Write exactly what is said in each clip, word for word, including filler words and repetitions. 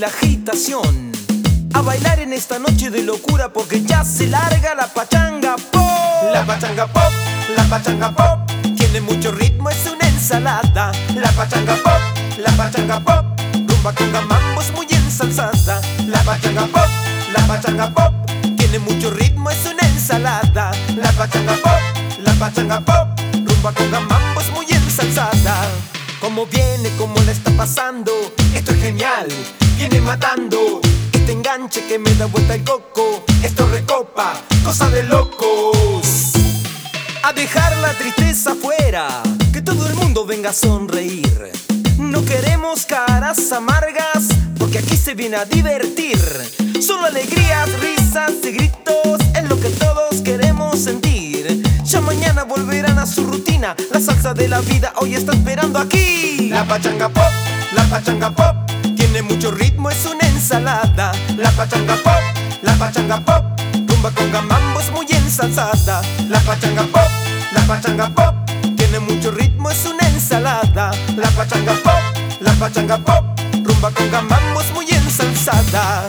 la agitación. A bailar en esta noche de locura porque ya se larga la pachanga pop. La pachanga pop, la pachanga pop, Tiene mucho ritmo, es una ensalada. la pachanga pop, la pachanga pop, Rumba con mambo es muy ensalzada. la pachanga pop, la pachanga pop, Tiene mucho ritmo, es una ensalada. la pachanga pop, la pachanga pop, Rumba con mambo es muy ensalzada. Como viene, como la está pasando, esto es genial, viene matando. este enganche que me da vuelta el coco, Esto recopa, cosa de locos. a dejar la tristeza afuera, que todo el mundo venga a sonreír. No queremos caras amargas, porque aquí se viene a divertir. Solo alegrías, risas y gritos es lo que todos queremos sentir. Ya mañana volverán a su rutina, la salsa de la vida hoy está esperando aquí. La pachanga pop, la pachanga pop, Tiene mucho ritmo, es una ensalada. la pachanga pop, la pachanga pop, Rumba con mambo es muy ensalzada. la pachanga pop, la pachanga pop, Tiene mucho ritmo, es una ensalada. la pachanga pop, la pachanga pop, Rumba con mambo es muy ensalzada.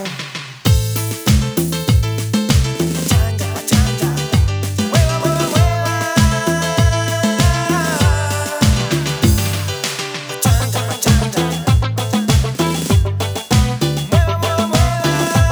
Pachanga, pachanga. Mueva, mueva, mueva. Pachanga, pachanga. Mueva, mueva, mueva.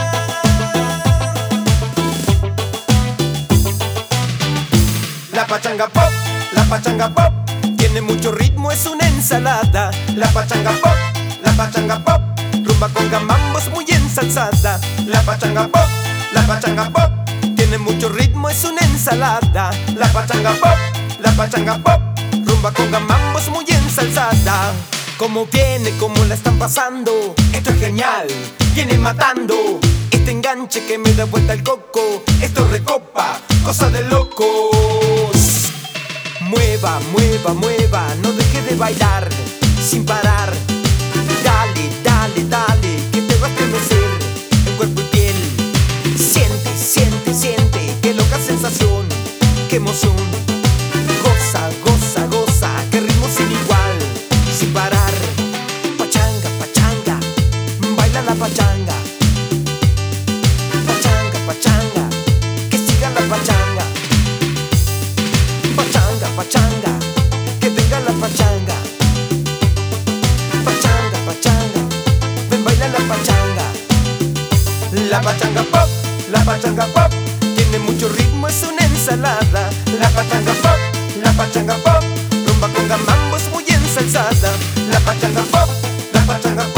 la pachanga pop, la pachanga pop, Tiene mucho ritmo, es una ensalada. la pachanga pop, la pachanga pop, Rumba con mambo es muy ensalzada. la pachanga pop, la pachanga pop, Tiene mucho ritmo, es una ensalada. la pachanga pop, la pachanga pop, Rumba con mambo es muy ensalzada. Como viene, como la están pasando, esto es genial, viene matando. este enganche que me da vuelta el coco, Esto recopa, cosa de locos. mueva, mueva, mueva, no deje de bailar sin parar. Dale, dale, dale, que te va a estremecer en cuerpo y piel. Siente, siente, siente, qué loca sensación, qué emoción. Goza, goza, goza, qué ritmo sin igual, sin parar. Pachanga, pachanga, baila la pachanga. Pachanga, pachanga, que siga la pachanga. Pachanga, pachanga, que venga la pachanga. Pachanga, pachanga, ven baila la pachanga. La pachanga pop, la pachanga pop, Tiene mucho ritmo, es una ensalada. la pachanga pop, la pachanga pop, Rumba con mambo es muy ensalzada. la pachanga pop, la pachanga